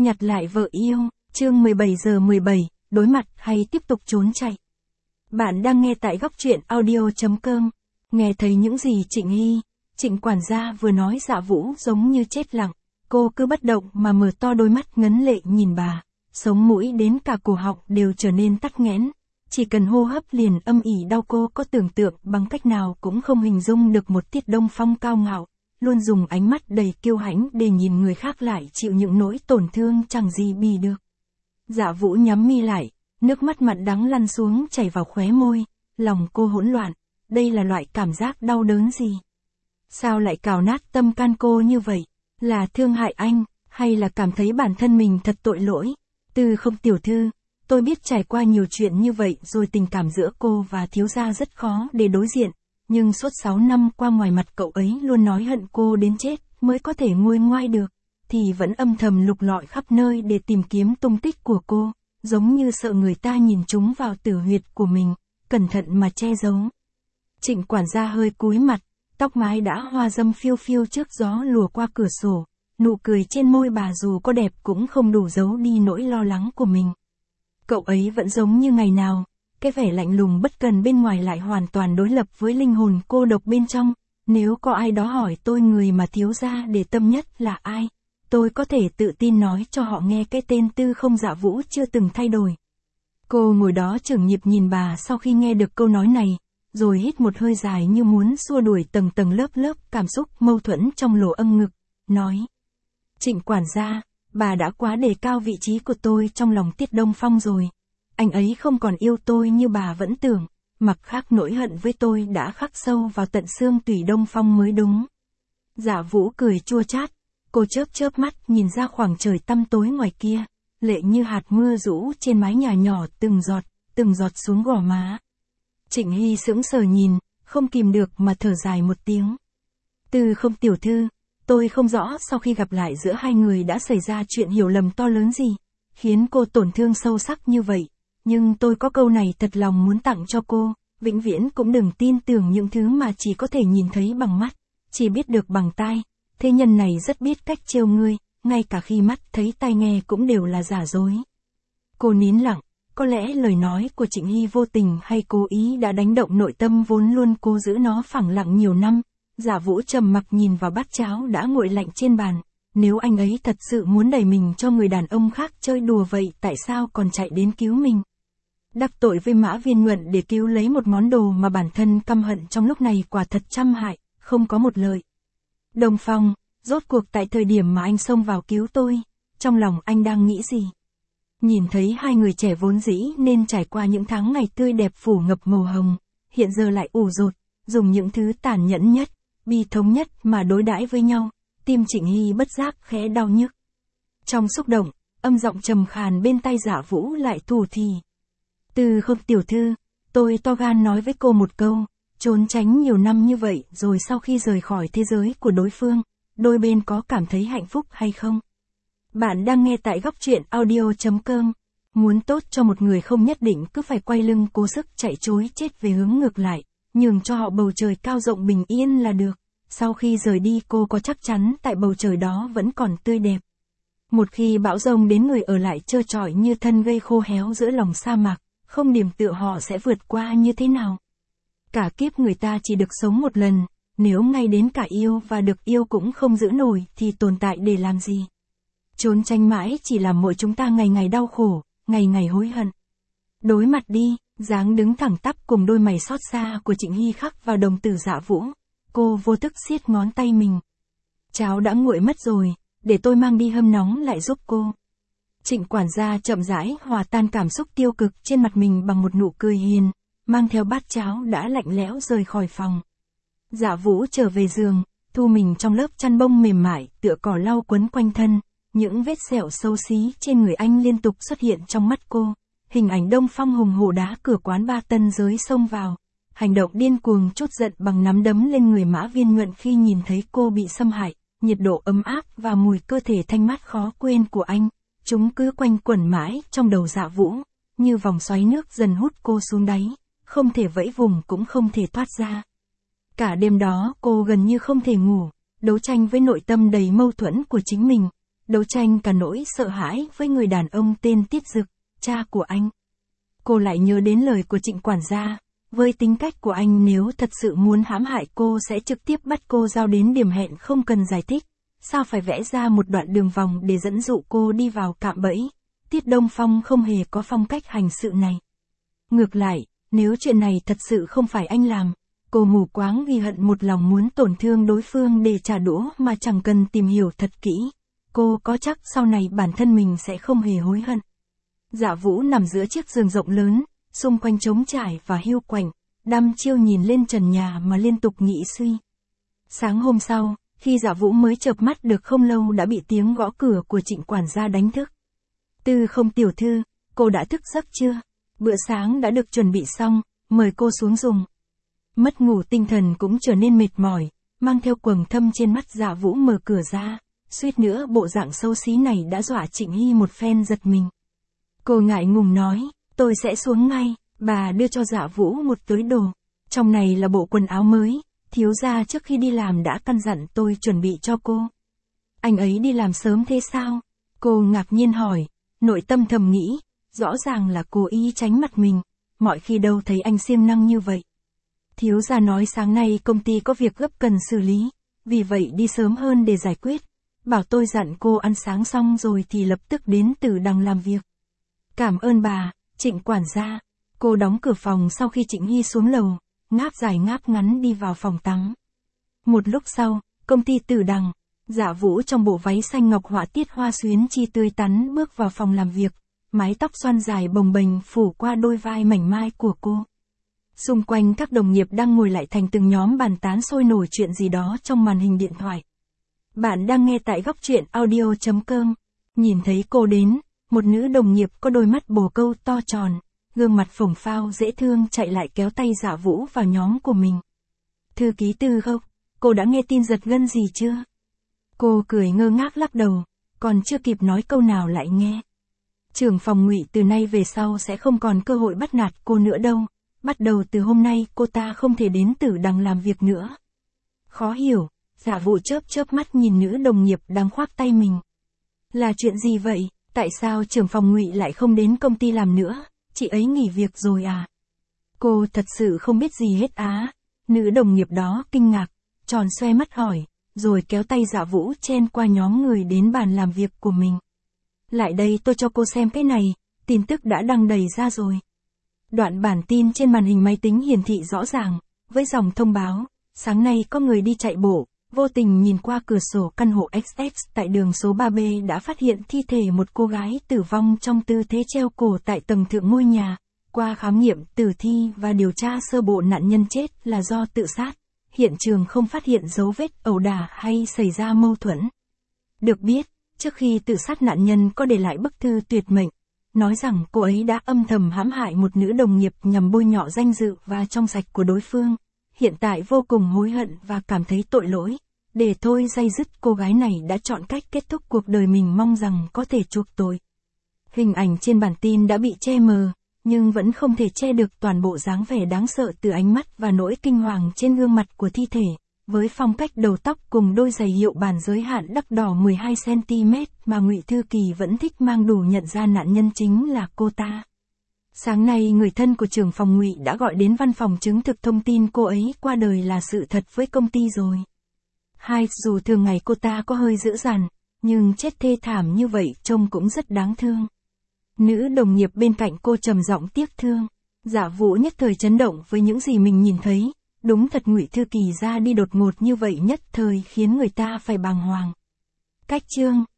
Nhặt lại vợ yêu, chương 17:17, đối mặt hay tiếp tục trốn chạy. Bạn đang nghe tại góc truyện audio.com. Nghe thấy những gì Trịnh quản gia vừa nói, Dạ Vũ giống như chết lặng. Cô cứ bất động mà mở to đôi mắt ngấn lệ nhìn bà. Sống mũi đến cả cổ họng đều trở nên tắc nghẽn. Chỉ cần hô hấp liền âm ỉ đau. Cô có tưởng tượng bằng cách nào cũng không hình dung được một Tiết Đông Phong cao ngạo, luôn dùng ánh mắt đầy kiêu hãnh để nhìn người khác lại chịu những nỗi tổn thương chẳng gì bì được. Dạ Vũ nhắm mi lại, nước mắt mặn đắng lăn xuống chảy vào khóe môi, lòng cô hỗn loạn, đây là loại cảm giác đau đớn gì? Sao lại cào nát tâm can cô như vậy? Là thương hại anh, hay là cảm thấy bản thân mình thật tội lỗi? Tư Không tiểu thư, tôi biết trải qua nhiều chuyện như vậy rồi, tình cảm giữa cô và thiếu gia rất khó để đối diện. Nhưng suốt 6 năm qua ngoài mặt cậu ấy luôn nói hận cô đến chết mới có thể nguôi ngoai được, thì vẫn âm thầm lục lọi khắp nơi để tìm kiếm tung tích của cô, giống như sợ người ta nhìn trúng vào tử huyệt của mình, cẩn thận mà che giấu. Trịnh quản gia hơi cúi mặt, tóc mái đã hoa râm phiêu phiêu trước gió lùa qua cửa sổ, nụ cười trên môi bà dù có đẹp cũng không đủ giấu đi nỗi lo lắng của mình. Cậu ấy vẫn giống như ngày nào. Cái vẻ lạnh lùng bất cần bên ngoài lại hoàn toàn đối lập với linh hồn cô độc bên trong. Nếu có ai đó hỏi tôi người mà thiếu gia để tâm nhất là ai, tôi có thể tự tin nói cho họ nghe cái tên Tư Không. Dạ Vũ chưa từng thay đổi. Cô ngồi đó chưởng nhịp nhìn bà sau khi nghe được câu nói này, rồi hít một hơi dài như muốn xua đuổi tầng tầng lớp lớp cảm xúc mâu thuẫn trong lỗ âm ngực, nói: Trịnh quản gia, bà đã quá đề cao vị trí của tôi trong lòng Tiết Đông Phong rồi. Anh ấy không còn yêu tôi như bà vẫn tưởng, mặt khác nỗi hận với tôi đã khắc sâu vào tận xương tủy. Đông Phong mới đúng. Dạ Vũ cười chua chát, cô chớp mắt nhìn ra khoảng trời tăm tối ngoài kia, lệ như hạt mưa rũ trên mái nhà nhỏ từng giọt xuống gò má. Trịnh Hy sững sờ nhìn, không kìm được mà thở dài một tiếng. Tư Không tiểu thư, tôi không rõ sau khi gặp lại giữa hai người đã xảy ra chuyện hiểu lầm to lớn gì, khiến cô tổn thương sâu sắc như vậy. Nhưng tôi có câu này thật lòng muốn tặng cho cô, vĩnh viễn cũng đừng tin tưởng những thứ mà chỉ có thể nhìn thấy bằng mắt, chỉ biết được bằng tai. Thế nhân này rất biết cách trêu ngươi, ngay cả khi mắt thấy tai nghe cũng đều là giả dối. Cô nín lặng, có lẽ lời nói của Trịnh Hy vô tình hay cố ý đã đánh động nội tâm vốn luôn cố giữ nó phẳng lặng nhiều năm. Dạ Vũ trầm mặc nhìn vào bát cháo đã nguội lạnh trên bàn. Nếu anh ấy thật sự muốn đẩy mình cho người đàn ông khác chơi đùa vậy, tại sao còn chạy đến cứu mình? Đắc tội với Mã Viên Nhuận để cứu lấy một món đồ mà bản thân căm hận trong lúc này quả thật trăm hại, không có một lợi. Đông Phong, rốt cuộc tại thời điểm mà anh xông vào cứu tôi, trong lòng anh đang nghĩ gì? Nhìn thấy hai người trẻ vốn dĩ nên trải qua những tháng ngày tươi đẹp phủ ngập màu hồng, hiện giờ lại ủ rột, dùng những thứ tàn nhẫn nhất, bi thống nhất mà đối đãi với nhau, tim Trịnh Hy bất giác khẽ đau nhức. Trong xúc động, âm giọng trầm khàn bên tai Dạ Vũ lại thủ thỉ. Tư Không tiểu thư, tôi to gan nói với cô một câu, trốn tránh nhiều năm như vậy rồi sau khi rời khỏi thế giới của đối phương, đôi bên có cảm thấy hạnh phúc hay không? Bạn đang nghe tại góc truyện audio.com. Muốn tốt cho một người không nhất định cứ phải quay lưng cố sức chạy trối chết về hướng ngược lại, nhường cho họ bầu trời cao rộng bình yên là được. Sau khi rời đi cô có chắc chắn tại bầu trời đó vẫn còn tươi đẹp. Một khi bão giông đến, người ở lại trơ trọi như thân gây khô héo giữa lòng sa mạc, không điểm tựa họ sẽ vượt qua như thế nào? Cả kiếp người ta chỉ được sống một lần, nếu ngay đến cả yêu và được yêu cũng không giữ nổi thì tồn tại để làm gì? Trốn tránh mãi chỉ làm mỗi chúng ta ngày ngày đau khổ, ngày ngày hối hận. Đối mặt đi, dáng đứng thẳng tắp cùng đôi mày xót xa của Trịnh Hy khắc vào đồng tử Dạ Vũ. Cô vô thức siết ngón tay mình. Cháo đã nguội mất rồi, để tôi mang đi hâm nóng lại giúp cô. Trịnh quản gia chậm rãi hòa tan cảm xúc tiêu cực trên mặt mình bằng một nụ cười hiền, mang theo bát cháo đã lạnh lẽo rời khỏi phòng. Dạ Vũ trở về giường, thu mình trong lớp chăn bông mềm mại tựa cỏ lau quấn quanh thân. Những vết sẹo xấu xí trên người anh liên tục xuất hiện trong mắt cô. Hình ảnh Đông Phong hùng hổ đá cửa quán ba tân giới xông vào. Hành động điên cuồng trút giận bằng nắm đấm lên người Mã Viên Nhuận khi nhìn thấy cô bị xâm hại. Nhiệt độ ấm áp và mùi cơ thể thanh mát khó quên của anh, chúng cứ quanh quẩn mãi trong đầu Dạ Vũ, như vòng xoáy nước dần hút cô xuống đáy, không thể vẫy vùng cũng không thể thoát ra. Cả đêm đó cô gần như không thể ngủ, đấu tranh với nội tâm đầy mâu thuẫn của chính mình. đấu tranh cả nỗi sợ hãi với người đàn ông tên Tiết Dực, cha của anh. Cô lại nhớ đến lời của Trịnh quản gia, với tính cách của anh nếu thật sự muốn hãm hại cô sẽ trực tiếp bắt cô giao đến điểm hẹn không cần giải thích, sao phải vẽ ra một đoạn đường vòng để dẫn dụ cô đi vào cạm bẫy. Tiết Đông Phong không hề có phong cách hành sự này. Ngược lại, nếu chuyện này thật sự không phải anh làm, cô mù quáng ghi hận một lòng muốn tổn thương đối phương để trả đũa mà chẳng cần tìm hiểu thật kỹ. Cô có chắc sau này bản thân mình sẽ không hề hối hận. Dạ Vũ nằm giữa chiếc giường rộng lớn, xung quanh trống trải và hiu quạnh, đăm chiêu nhìn lên trần nhà mà liên tục nghĩ suy. Sáng hôm sau, khi Dạ Vũ mới chợp mắt được không lâu đã bị tiếng gõ cửa của Trịnh quản gia đánh thức. Tư Không tiểu thư, cô đã thức giấc chưa? Bữa sáng đã được chuẩn bị xong, mời cô xuống dùng. Mất ngủ tinh thần cũng trở nên mệt mỏi, mang theo quầng thâm trên mắt Dạ Vũ mở cửa ra, suýt nữa bộ dạng xấu xí này đã dọa Trịnh Hy một phen giật mình. Cô ngại ngùng nói, tôi sẽ xuống ngay, bà đưa cho Dạ Vũ một túi đồ. Trong này là bộ quần áo mới, thiếu gia trước khi đi làm đã căn dặn tôi chuẩn bị cho cô. Anh ấy đi làm sớm thế sao? Cô ngạc nhiên hỏi, nội tâm thầm nghĩ, rõ ràng là cố ý tránh mặt mình, mọi khi đâu thấy anh siêng năng như vậy. Thiếu gia nói sáng nay công ty có việc gấp cần xử lý, vì vậy đi sớm hơn để giải quyết. Bảo tôi dặn cô ăn sáng xong rồi thì lập tức đến Tử Đằng làm việc. Cảm ơn bà, Trịnh quản gia. Cô đóng cửa phòng sau khi Trịnh Hy xuống lầu, ngáp dài ngáp ngắn đi vào phòng tắm. Một lúc sau, công ty Tử Đằng, Dạ Vũ trong bộ váy xanh ngọc họa tiết hoa xuyến chi tươi tắn bước vào phòng làm việc, mái tóc xoăn dài bồng bềnh phủ qua đôi vai mảnh mai của cô. Xung quanh các đồng nghiệp đang ngồi lại thành từng nhóm bàn tán sôi nổi chuyện gì đó trong màn hình điện thoại. Bạn đang nghe tại góc truyện audio.com. Nhìn thấy cô đến, một nữ đồng nghiệp có đôi mắt bồ câu to tròn, gương mặt phồng phao dễ thương chạy lại kéo tay Dạ Vũ vào nhóm của mình. Thư ký Tư Không, cô đã nghe tin giật gân gì chưa? Cô cười ngơ ngác lắc đầu, còn chưa kịp nói câu nào lại nghe. Trưởng phòng Ngụy từ nay về sau sẽ không còn cơ hội bắt nạt cô nữa đâu, bắt đầu từ hôm nay cô ta không thể đến Tử Đằng làm việc nữa. Khó hiểu, Dạ Vũ chớp mắt nhìn nữ đồng nghiệp đang khoác tay mình. Là chuyện gì vậy, tại sao trưởng phòng Ngụy lại không đến công ty làm nữa, chị ấy nghỉ việc rồi à? Cô thật sự không biết gì hết á. Nữ đồng nghiệp đó kinh ngạc, tròn xoe mắt hỏi, rồi kéo tay Dạ Vũ chen qua nhóm người đến bàn làm việc của mình. Lại đây tôi cho cô xem cái này, tin tức đã đăng đầy ra rồi. Đoạn bản tin trên màn hình máy tính hiển thị rõ ràng, với dòng thông báo, sáng nay có người đi chạy bộ, vô tình nhìn qua cửa sổ căn hộ XX tại đường số 3B đã phát hiện thi thể một cô gái tử vong trong tư thế treo cổ tại tầng thượng ngôi nhà. Qua khám nghiệm tử thi và điều tra sơ bộ nạn nhân chết là do tự sát. Hiện trường không phát hiện dấu vết ẩu đả hay xảy ra mâu thuẫn. Được biết, trước khi tự sát nạn nhân có để lại bức thư tuyệt mệnh, nói rằng cô ấy đã âm thầm hãm hại một nữ đồng nghiệp nhằm bôi nhọ danh dự và trong sạch của đối phương. Hiện tại vô cùng hối hận và cảm thấy tội lỗi. Để thôi day dứt cô gái này đã chọn cách kết thúc cuộc đời mình mong rằng có thể chuộc tội. Hình ảnh trên bản tin đã bị che mờ, nhưng vẫn không thể che được toàn bộ dáng vẻ đáng sợ từ ánh mắt và nỗi kinh hoàng trên gương mặt của thi thể. Với phong cách đầu tóc cùng đôi giày hiệu bản giới hạn đắt đỏ 12cm mà Ngụy Thư Kỳ vẫn thích mang đủ nhận ra nạn nhân chính là cô ta. Sáng nay người thân của trưởng phòng Ngụy đã gọi đến văn phòng chứng thực thông tin cô ấy qua đời là sự thật với công ty rồi. Dù thường ngày cô ta có hơi dữ dằn, nhưng chết thê thảm như vậy trông cũng rất đáng thương. Nữ đồng nghiệp bên cạnh cô trầm giọng tiếc thương. Dạ Vũ nhất thời chấn động với những gì mình nhìn thấy. Đúng thật Ngụy Thư Kỳ ra đi đột ngột như vậy nhất thời khiến người ta phải bàng hoàng. Cách chương